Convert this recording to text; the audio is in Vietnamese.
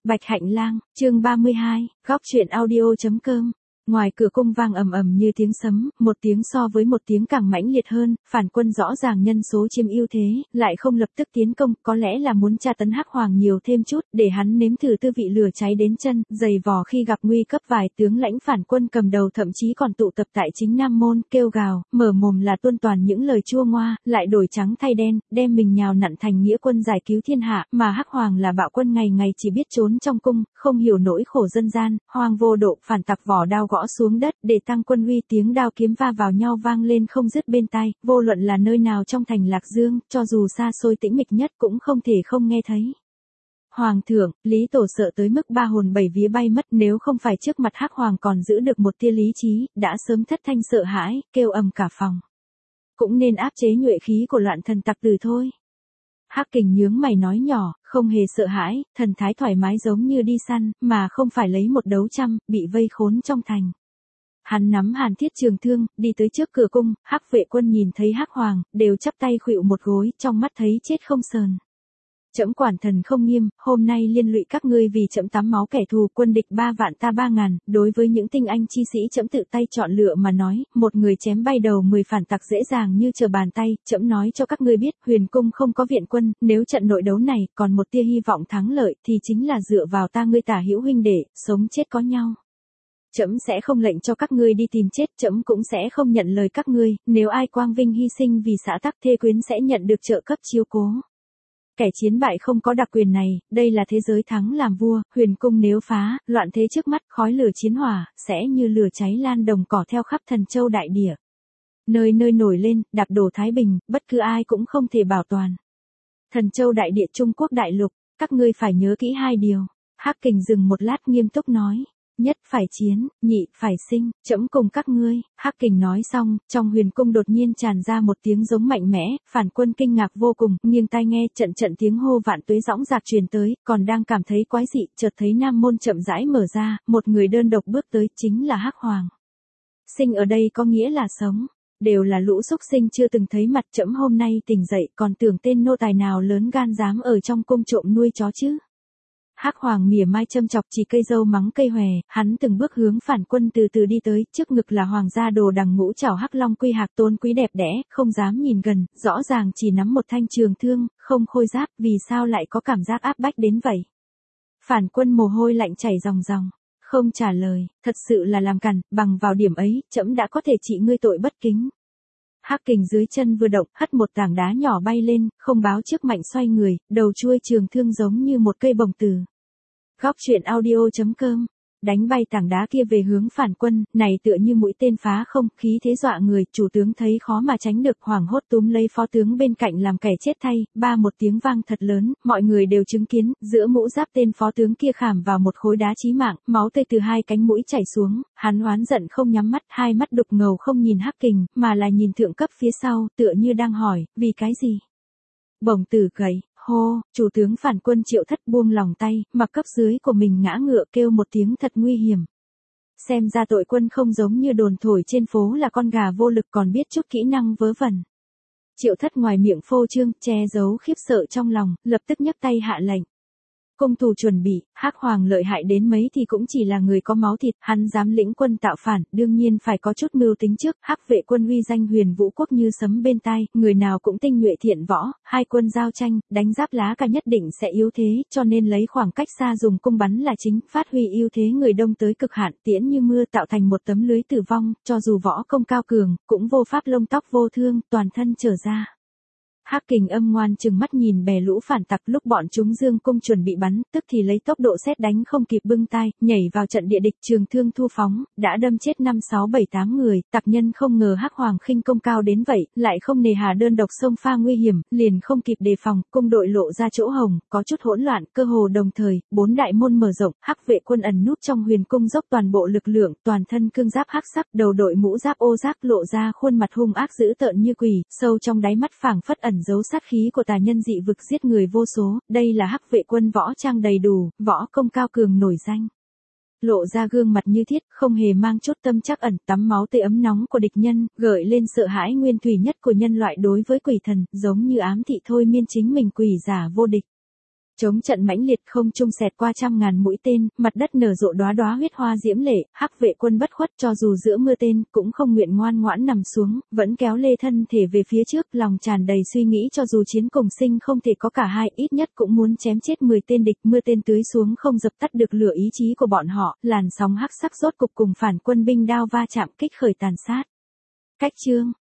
Bạch Hạnh Lang, chương 32, góc truyện audio.com. Ngoài cửa cung vang ầm ầm như tiếng sấm, một tiếng so với một tiếng càng mãnh liệt hơn, phản quân rõ ràng nhân số chiếm ưu thế, lại không lập tức tiến công, có lẽ là muốn tra tấn Hắc Hoàng nhiều thêm chút, để hắn nếm thử tư vị lửa cháy đến chân, dày vò khi gặp nguy cấp. Vài tướng lãnh phản quân cầm đầu thậm chí còn tụ tập tại chính Nam Môn, kêu gào, mở mồm là tuôn toàn những lời chua ngoa, lại đổi trắng thay đen, đem mình nhào nặn thành nghĩa quân giải cứu thiên hạ, mà Hắc Hoàng là bạo quân ngày ngày chỉ biết trốn trong cung, không hiểu nỗi khổ dân gian, hoang vô độ, phản tặc vỏ đao gõ xuống đất để tăng quân uy, tiếng đao kiếm va vào nhau vang lên không dứt bên tai, vô luận là nơi nào trong thành Lạc Dương, cho dù xa xôi tĩnh mịch nhất cũng không thể không nghe thấy. Hoàng thượng, Lý Tổ sợ tới mức ba hồn bảy vía bay mất, nếu không phải trước mặt Hắc Hoàng còn giữ được một tia lý trí, đã sớm thất thanh sợ hãi, kêu ầm cả phòng. Cũng nên áp chế nhuệ khí của loạn thần tặc tử thôi. Hắc Kình nhướng mày nói nhỏ, không hề sợ hãi, thần thái thoải mái giống như đi săn, mà không phải lấy một đấu trăm, bị vây khốn trong thành. Hắn nắm hàn thiết trường thương, đi tới trước cửa cung, Hắc vệ quân nhìn thấy Hắc Hoàng, đều chắp tay khuỵu một gối, trong mắt thấy chết không sờn. Trẫm quản thần không nghiêm, hôm nay liên lụy các ngươi vì trẫm tắm máu kẻ thù, quân địch 3 vạn ta 3.000, đối với những tinh anh chi sĩ trẫm tự tay chọn lựa mà nói, một người chém bay đầu 10 phản tặc dễ dàng như trở bàn tay, trẫm nói cho các ngươi biết, Huyền cung không có viện quân, nếu trận nội đấu này còn một tia hy vọng thắng lợi thì chính là dựa vào ta ngươi Tả hữu huynh đệ, sống chết có nhau. Trẫm sẽ không lệnh cho các ngươi đi tìm chết, trẫm cũng sẽ không nhận lời các ngươi, nếu ai quang vinh hy sinh vì xã tắc thê quyến sẽ nhận được trợ cấp chiếu cố. Kẻ chiến bại không có đặc quyền này, đây là thế giới thắng làm vua, Huyền cung nếu phá, loạn thế trước mắt, khói lửa chiến hỏa, sẽ như lửa cháy lan đồng cỏ theo khắp Thần Châu đại địa. Nơi nơi nổi lên, đạp đổ Thái Bình, bất cứ ai cũng không thể bảo toàn. Thần Châu đại địa Trung Quốc đại lục, các ngươi phải nhớ kỹ hai điều. Hắc Kình dừng một lát nghiêm túc nói. Nhất phải chiến, nhị phải sinh, trẫm cùng các ngươi. Hắc Kình nói xong, trong Huyền cung đột nhiên tràn ra một tiếng giống mạnh mẽ, phản quân kinh ngạc vô cùng, nghiêng tai nghe, trận tiếng hô vạn tuế dõng dạc truyền tới, còn đang cảm thấy quái dị, chợt thấy Nam Môn chậm rãi mở ra, một người đơn độc bước tới, chính là Hắc Hoàng. Sinh ở đây có nghĩa là sống, đều là lũ súc sinh chưa từng thấy mặt, trẫm hôm nay tỉnh dậy, còn tưởng tên nô tài nào lớn gan dám ở trong cung trộm nuôi chó chứ. Hắc Hoàng mỉa mai châm chọc chỉ cây dâu mắng cây hòe, hắn từng bước hướng phản quân từ từ đi tới, trước ngực là hoàng gia đồ đằng ngũ trảo hắc long quy hạc tôn quý đẹp đẽ, không dám nhìn gần, rõ ràng chỉ nắm một thanh trường thương, không khôi giáp, vì sao lại có cảm giác áp bách đến vậy. Phản quân mồ hôi lạnh chảy ròng ròng, không trả lời, thật sự là làm cằn, bằng vào điểm ấy, trẫm đã có thể trị ngươi tội bất kính. Hắc Kình dưới chân vừa động, hất một tảng đá nhỏ bay lên, không báo trước mạnh xoay người, đầu chuôi trường thương giống như một cây bồng từ. Góc truyện audio.com. Đánh bay tảng đá kia về hướng phản quân, này tựa như mũi tên phá không, khí thế dọa người, chủ tướng thấy khó mà tránh được, hoảng hốt túm lấy phó tướng bên cạnh làm kẻ chết thay, một tiếng vang thật lớn, mọi người đều chứng kiến, giữa mũ giáp tên phó tướng kia khảm vào một khối đá chí mạng, máu tươi từ hai cánh mũi chảy xuống, hắn oán giận không nhắm mắt, hai mắt đục ngầu không nhìn Hắc Kình, mà là nhìn thượng cấp phía sau, tựa như đang hỏi, vì cái gì? Bổng tử gầy. Hô, chủ tướng phản quân Triệu Thất buông lòng tay, mặc cấp dưới của mình ngã ngựa kêu một tiếng thật nguy hiểm. Xem ra tội quân không giống như đồn thổi trên phố là con gà vô lực, còn biết chút kỹ năng vớ vẩn. Triệu Thất ngoài miệng phô trương, che giấu khiếp sợ trong lòng, lập tức nhấc tay hạ lệnh. Cung thủ chuẩn bị, Hắc Hoàng lợi hại đến mấy thì cũng chỉ là người có máu thịt, hắn dám lĩnh quân tạo phản, đương nhiên phải có chút mưu tính trước. Hắc vệ quân uy danh Huyền Vũ quốc như sấm bên tai, người nào cũng tinh nhuệ thiện võ, hai quân giao tranh, đánh giáp lá cả nhất định sẽ yếu thế, cho nên lấy khoảng cách xa dùng cung bắn là chính, phát huy ưu thế người đông tới cực hạn, tiễn như mưa tạo thành một tấm lưới tử vong, cho dù võ công cao cường, cũng vô pháp lông tóc vô thương, toàn thân trở ra. Hắc Kình âm ngoan chừng mắt nhìn bè lũ phản tặc, lúc bọn chúng dương cung chuẩn bị bắn, tức thì lấy tốc độ sét đánh không kịp bưng tai, nhảy vào trận địa địch, trường thương thu phóng, đã đâm chết 5, 6, 7, 8 người, tặc nhân không ngờ Hắc Hoàng khinh công cao đến vậy, lại không nề hà đơn độc xông pha nguy hiểm, liền không kịp đề phòng, cung đội lộ ra chỗ hồng, có chút hỗn loạn, cơ hồ đồng thời, 4 đại môn mở rộng, Hắc vệ quân ẩn núp trong Huyền cung dốc toàn bộ lực lượng, toàn thân cương giáp hắc sắc, đầu đội mũ giáp ô giáp, lộ ra khuôn mặt hung ác dữ tợn như quỷ, sâu trong đáy mắt phảng phất ẩn giấu sát khí của tà nhân dị vực giết người vô số, đây là Hắc vệ quân võ trang đầy đủ, võ công cao cường nổi danh. Lộ ra gương mặt như thiết, không hề mang chút tâm trắc ẩn, tắm máu tươi ấm nóng của địch nhân, gợi lên sợ hãi nguyên thủy nhất của nhân loại đối với quỷ thần, giống như ám thị thôi miên chính mình quỷ giả vô địch. Chống trận mãnh liệt, không trung xẹt qua trăm ngàn mũi tên, mặt đất nở rộ đóa đóa huyết hoa diễm lệ, Hắc vệ quân bất khuất cho dù giữa mưa tên, cũng không nguyện ngoan ngoãn nằm xuống, vẫn kéo lê thân thể về phía trước, lòng tràn đầy suy nghĩ cho dù chiến cùng sinh không thể có cả hai, ít nhất cũng muốn chém chết 10 tên địch, mưa tên tưới xuống không dập tắt được lửa ý chí của bọn họ, làn sóng hắc sắc rốt cục cùng phản quân binh đao va chạm kích khởi tàn sát. Cách chương